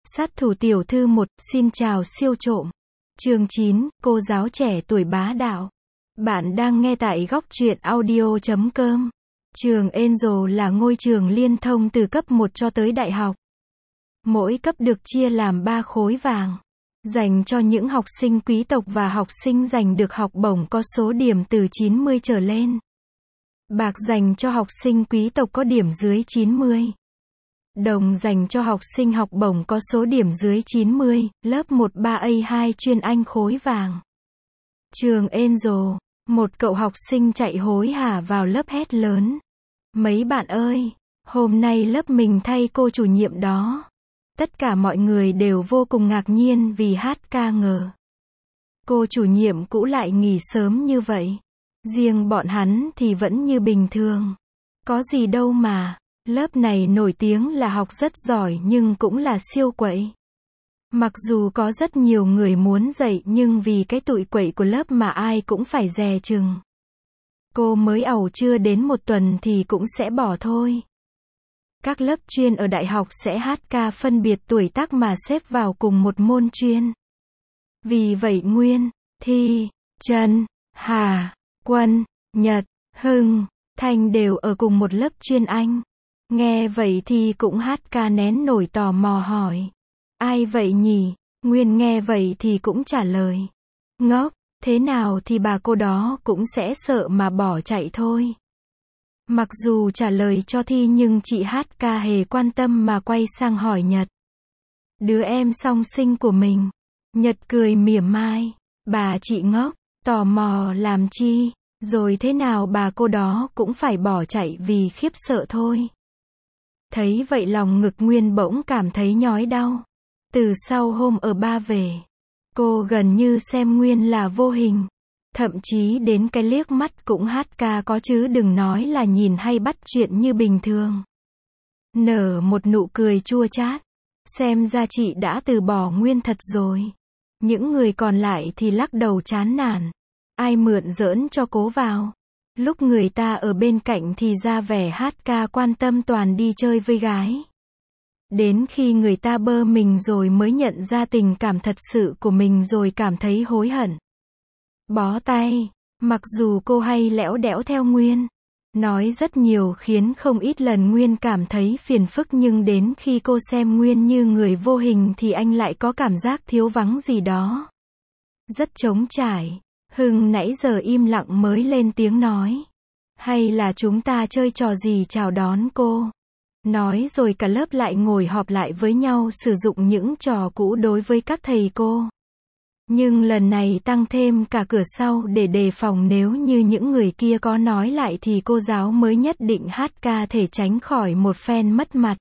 Sát thủ tiểu thư 1, xin chào siêu trộm. Chương 9, cô giáo trẻ tuổi bá đạo. Bạn đang nghe tại góc truyện audio.com. Trường Angel là ngôi trường liên thông từ cấp 1 cho tới đại học. Mỗi cấp được chia làm 3 khối vàng, dành cho những học sinh quý tộc và học sinh giành được học bổng có số điểm từ 90 trở lên. Bạc dành cho học sinh quý tộc có điểm dưới 90. Đồng dành cho học sinh học bổng có số điểm dưới 90, lớp 13A2 chuyên Anh khối vàng. Trường Angel, một cậu học sinh chạy hối hả vào lớp hét lớn. Mấy bạn ơi, hôm nay lớp mình thay cô chủ nhiệm đó. Tất cả mọi người đều vô cùng ngạc nhiên vì hát ca ngờ. Cô chủ nhiệm cũ lại nghỉ sớm như vậy. Riêng bọn hắn thì vẫn như bình thường. Có gì đâu mà. Lớp này nổi tiếng là học rất giỏi nhưng cũng là siêu quậy. Mặc dù có rất nhiều người muốn dạy nhưng vì cái tụi quậy của lớp mà ai cũng phải dè chừng. Cô mới ẩu chưa đến 1 tuần thì cũng sẽ bỏ thôi. Các lớp chuyên ở đại học sẽ hát ca phân biệt tuổi tác mà xếp vào cùng một môn chuyên. Vì vậy Nguyên, Thi, Trần, Hà, Quân, Nhật, Hưng, Thanh đều ở cùng một lớp chuyên Anh. Nghe vậy thì cũng hát ca nén nổi tò mò hỏi. Ai vậy nhỉ? Nguyên nghe vậy thì cũng trả lời. Ngốc, thế nào thì bà cô đó cũng sẽ sợ mà bỏ chạy thôi. Mặc dù trả lời cho Thi nhưng chị hát ca hề quan tâm mà quay sang hỏi Nhật. Đứa em song sinh của mình. Nhật cười mỉa mai. Bà chị ngốc, tò mò làm chi, rồi thế nào bà cô đó cũng phải bỏ chạy vì khiếp sợ thôi. Thấy vậy lòng ngực Nguyên bỗng cảm thấy nhói đau. Từ sau hôm ở ba về, cô gần như xem Nguyên là vô hình. Thậm chí đến cái liếc mắt cũng hát ca có chứ đừng nói là nhìn hay bắt chuyện như bình thường. Nở một nụ cười chua chát. Xem ra chị đã từ bỏ Nguyên thật rồi. Những người còn lại thì lắc đầu chán nản. Ai mượn giỡn cho cố vào. Lúc người ta ở bên cạnh thì ra vẻ hát ca quan tâm toàn đi chơi với gái. Đến khi người ta bơ mình rồi mới nhận ra tình cảm thật sự của mình rồi cảm thấy hối hận. Bó tay, mặc dù cô hay lẽo đẽo theo Nguyên. Nói rất nhiều khiến không ít lần Nguyên cảm thấy phiền phức nhưng đến khi cô xem Nguyên như người vô hình thì anh lại có cảm giác thiếu vắng gì đó. Rất trống trải. Hưng nãy giờ im lặng mới lên tiếng nói. Hay là chúng ta chơi trò gì chào đón cô? Nói rồi cả lớp lại ngồi họp lại với nhau sử dụng những trò cũ đối với các thầy cô. Nhưng lần này tăng thêm cả cửa sau để đề phòng nếu như những người kia có nói lại thì cô giáo mới nhất định hát ca thể tránh khỏi một phen mất mặt.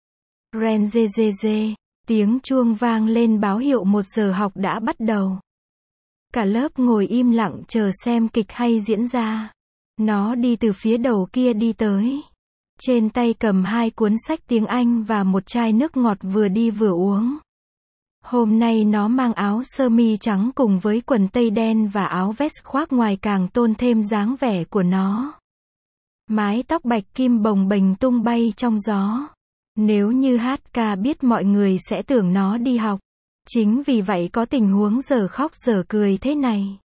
Ren dê dê dê, tiếng chuông vang lên báo hiệu 1 giờ học đã bắt đầu. Cả lớp ngồi im lặng chờ xem kịch hay diễn ra. Nó đi từ phía đầu kia đi tới. Trên tay cầm 2 cuốn sách tiếng Anh và một chai nước ngọt vừa đi vừa uống. Hôm nay nó mang áo sơ mi trắng cùng với quần tây đen và áo vest khoác ngoài càng tôn thêm dáng vẻ của nó. Mái tóc bạch kim bồng bềnh tung bay trong gió. Nếu như hát ca biết mọi người sẽ tưởng nó đi học. Chính vì vậy có tình huống giờ khóc giờ cười thế này.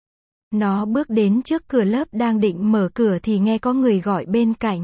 Nó bước đến trước cửa lớp đang định mở cửa thì nghe có người gọi bên cạnh.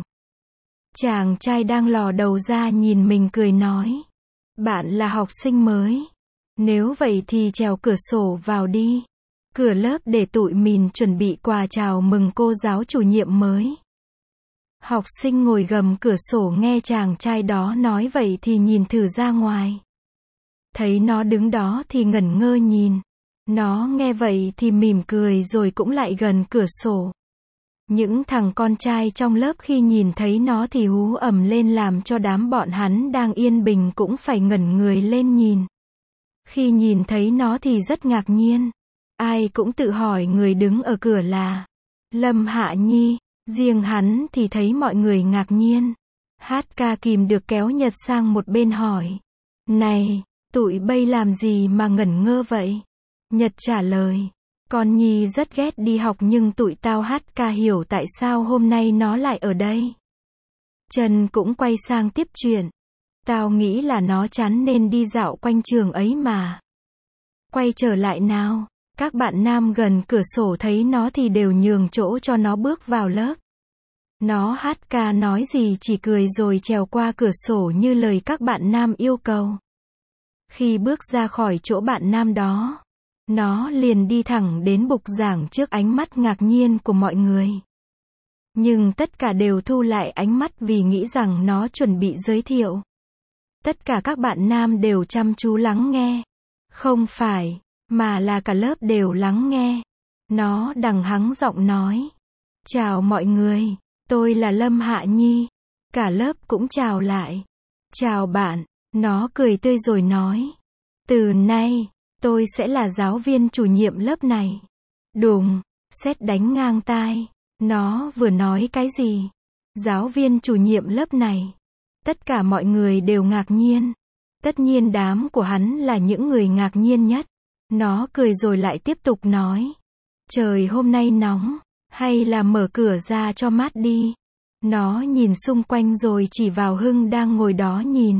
Chàng trai đang lò đầu ra nhìn mình cười nói. Bạn là học sinh mới. Nếu vậy thì trèo cửa sổ vào đi. Cửa lớp để tụi mình chuẩn bị quà chào mừng cô giáo chủ nhiệm mới. Học sinh ngồi gầm cửa sổ nghe chàng trai đó nói vậy thì nhìn thử ra ngoài. Thấy nó đứng đó thì ngẩn ngơ nhìn. Nó nghe vậy thì mỉm cười rồi cũng lại gần cửa sổ. Những thằng con trai trong lớp khi nhìn thấy nó thì hú ầm lên làm cho đám bọn hắn đang yên bình cũng phải ngẩn người lên nhìn. Khi nhìn thấy nó thì rất ngạc nhiên. Ai cũng tự hỏi người đứng ở cửa là Lâm Hạ Nhi. Riêng hắn thì thấy mọi người ngạc nhiên. Hát ca kìm được kéo Nhật sang một bên hỏi. Này, tụi bay làm gì mà ngẩn ngơ vậy? Nhật trả lời. Con Nhi rất ghét đi học nhưng tụi tao hát ca hiểu tại sao hôm nay nó lại ở đây. Trần cũng quay sang tiếp chuyện. Tao nghĩ là nó chán nên đi dạo quanh trường ấy mà. Quay trở lại nào. Các bạn nam gần cửa sổ thấy nó thì đều nhường chỗ cho nó bước vào lớp. Nó hát ca nói gì chỉ cười rồi trèo qua cửa sổ như lời các bạn nam yêu cầu. Khi bước ra khỏi chỗ bạn nam đó, nó liền đi thẳng đến bục giảng trước ánh mắt ngạc nhiên của mọi người. Nhưng tất cả đều thu lại ánh mắt vì nghĩ rằng nó chuẩn bị giới thiệu. Tất cả các bạn nam đều chăm chú lắng nghe. Không phải, mà là cả lớp đều lắng nghe. Nó đằng hắng giọng nói. Chào mọi người, tôi là Lâm Hạ Nhi. Cả lớp cũng chào lại. Chào bạn, nó cười tươi rồi nói. Từ nay, tôi sẽ là giáo viên chủ nhiệm lớp này. Đùng, sét đánh ngang tai. Nó vừa nói cái gì? Giáo viên chủ nhiệm lớp này. Tất cả mọi người đều ngạc nhiên. Tất nhiên đám của hắn là những người ngạc nhiên nhất. Nó cười rồi lại tiếp tục nói. Trời hôm nay nóng, hay là mở cửa ra cho mát đi. Nó nhìn xung quanh rồi chỉ vào Hưng đang ngồi đó nhìn.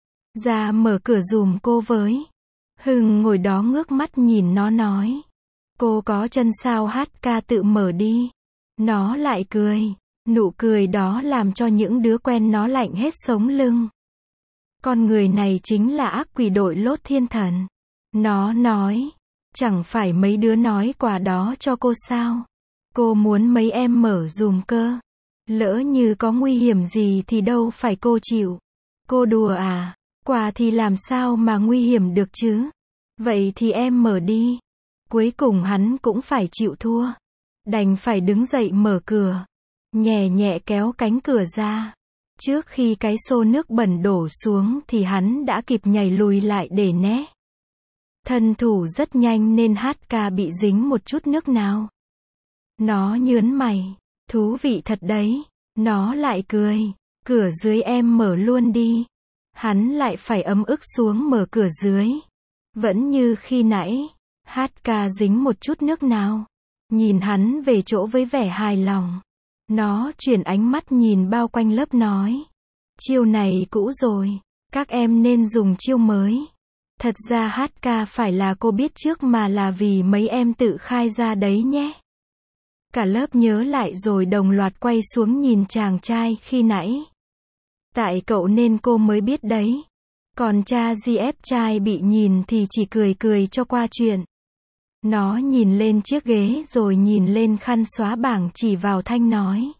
Ra mở cửa giùm cô với. Hưng ngồi đó ngước mắt nhìn nó nói. Cô có chân sao hát ca tự mở đi. Nó lại cười. Nụ cười đó làm cho những đứa quen nó lạnh hết sống lưng. Con người này chính là ác quỷ đội lốt thiên thần. Nó nói. Chẳng phải mấy đứa nói quà đó cho cô sao? Cô muốn mấy em mở giùm cơ. Lỡ như có nguy hiểm gì thì đâu phải cô chịu. Cô đùa à? Quà thì làm sao mà nguy hiểm được chứ? Vậy thì em mở đi. Cuối cùng hắn cũng phải chịu thua. Đành phải đứng dậy mở cửa. Nhẹ nhẹ kéo cánh cửa ra. Trước khi cái xô nước bẩn đổ xuống thì hắn đã kịp nhảy lùi lại để né. Thân thủ rất nhanh nên hát ca bị dính một chút nước nào. Nó nhớn mày. Thú vị thật đấy. Nó lại cười. Cửa dưới em mở luôn đi. Hắn lại phải ấm ức xuống mở cửa dưới. Vẫn như khi nãy. Hát ca dính một chút nước nào. Nhìn hắn về chỗ với vẻ hài lòng. Nó chuyển ánh mắt nhìn bao quanh lớp nói. Chiêu này cũ rồi. Các em nên dùng chiêu mới. Thật ra hát ca phải là cô biết trước mà là vì mấy em tự khai ra đấy nhé. Cả lớp nhớ lại rồi đồng loạt quay xuống nhìn chàng trai khi nãy. Tại cậu nên cô mới biết đấy. Còn cha GF trai bị nhìn thì chỉ cười cười cho qua chuyện. Nó nhìn lên chiếc ghế rồi nhìn lên khăn xóa bảng chỉ vào Thanh nói.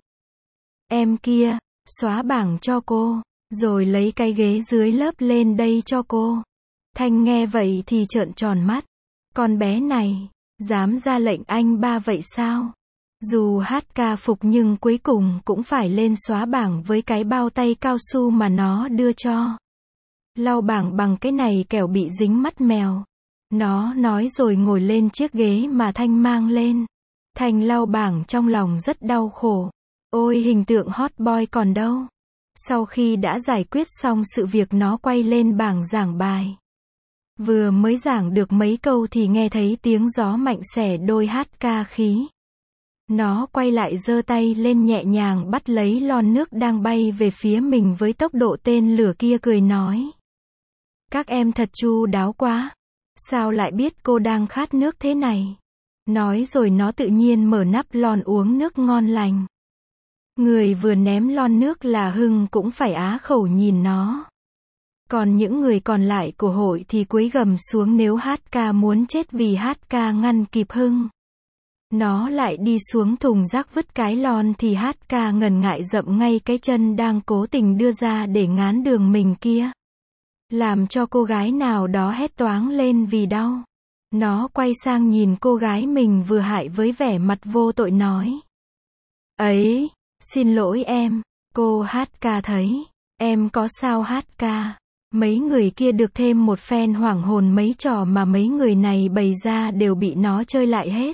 Em kia, xóa bảng cho cô, rồi lấy cái ghế dưới lớp lên đây cho cô. Thanh nghe vậy thì trợn tròn mắt. Con bé này, dám ra lệnh anh ba vậy sao? Dù hát ca phục nhưng cuối cùng cũng phải lên xóa bảng với cái bao tay cao su mà nó đưa cho. Lau bảng bằng cái này kẻo bị dính mắt mèo. Nó nói rồi ngồi lên chiếc ghế mà Thanh mang lên. Thanh lau bảng trong lòng rất đau khổ. Ôi hình tượng hot boy còn đâu. Sau khi đã giải quyết xong sự việc nó quay lên bảng giảng bài. Vừa mới giảng được mấy câu thì nghe thấy tiếng gió mạnh xẻ đôi hát ca khí. Nó quay lại giơ tay lên nhẹ nhàng bắt lấy lon nước đang bay về phía mình với tốc độ tên lửa kia cười nói. Các em thật chu đáo quá. Sao lại biết cô đang khát nước thế này? Nói rồi nó tự nhiên mở nắp lon uống nước ngon lành. Người vừa ném lon nước là Hưng cũng phải á khẩu nhìn nó. Còn những người còn lại của hội thì cúi gằm xuống nếu hát ca muốn chết vì hát ca ngăn kịp Hưng. Nó lại đi xuống thùng rác vứt cái lon thì hát ca ngần ngại dậm ngay cái chân đang cố tình đưa ra để ngán đường mình kia. Làm cho cô gái nào đó hét toáng lên vì đau. Nó quay sang nhìn cô gái mình vừa hại với vẻ mặt vô tội nói. Ấy, xin lỗi em, cô hát ca thấy. Em có sao hát ca? Mấy người kia được thêm một phen hoảng hồn mấy trò mà mấy người này bày ra đều bị nó chơi lại hết.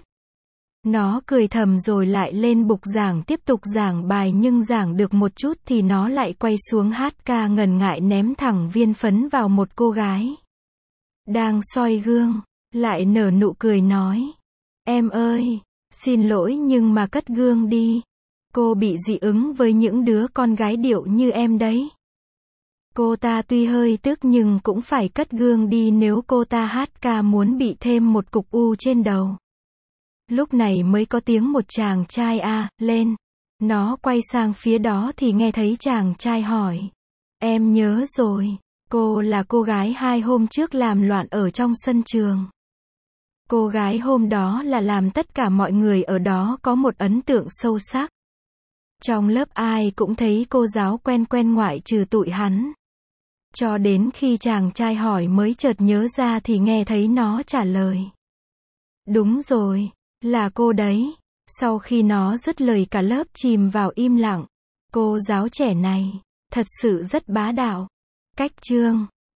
Nó cười thầm rồi lại lên bục giảng tiếp tục giảng bài nhưng giảng được một chút thì nó lại quay xuống hát ca ngần ngại ném thẳng viên phấn vào một cô gái. Đang soi gương, lại nở nụ cười nói. Em ơi, xin lỗi nhưng mà cất gương đi. Cô bị dị ứng với những đứa con gái điệu như em đấy. Cô ta tuy hơi tức nhưng cũng phải cất gương đi nếu cô ta hát ca muốn bị thêm một cục u trên đầu. Lúc này mới có tiếng một chàng trai lên. Nó quay sang phía đó thì nghe thấy chàng trai hỏi. Em nhớ rồi, cô là cô gái 2 hôm trước làm loạn ở trong sân trường. Cô gái hôm đó là làm tất cả mọi người ở đó có một ấn tượng sâu sắc. Trong lớp ai cũng thấy cô giáo quen ngoại trừ tụi hắn. Cho đến khi chàng trai hỏi mới chợt nhớ ra thì nghe thấy nó trả lời. Đúng rồi, là cô đấy. Sau khi nó dứt lời cả lớp chìm vào im lặng. Cô giáo trẻ này, thật sự rất bá đạo. Cách chương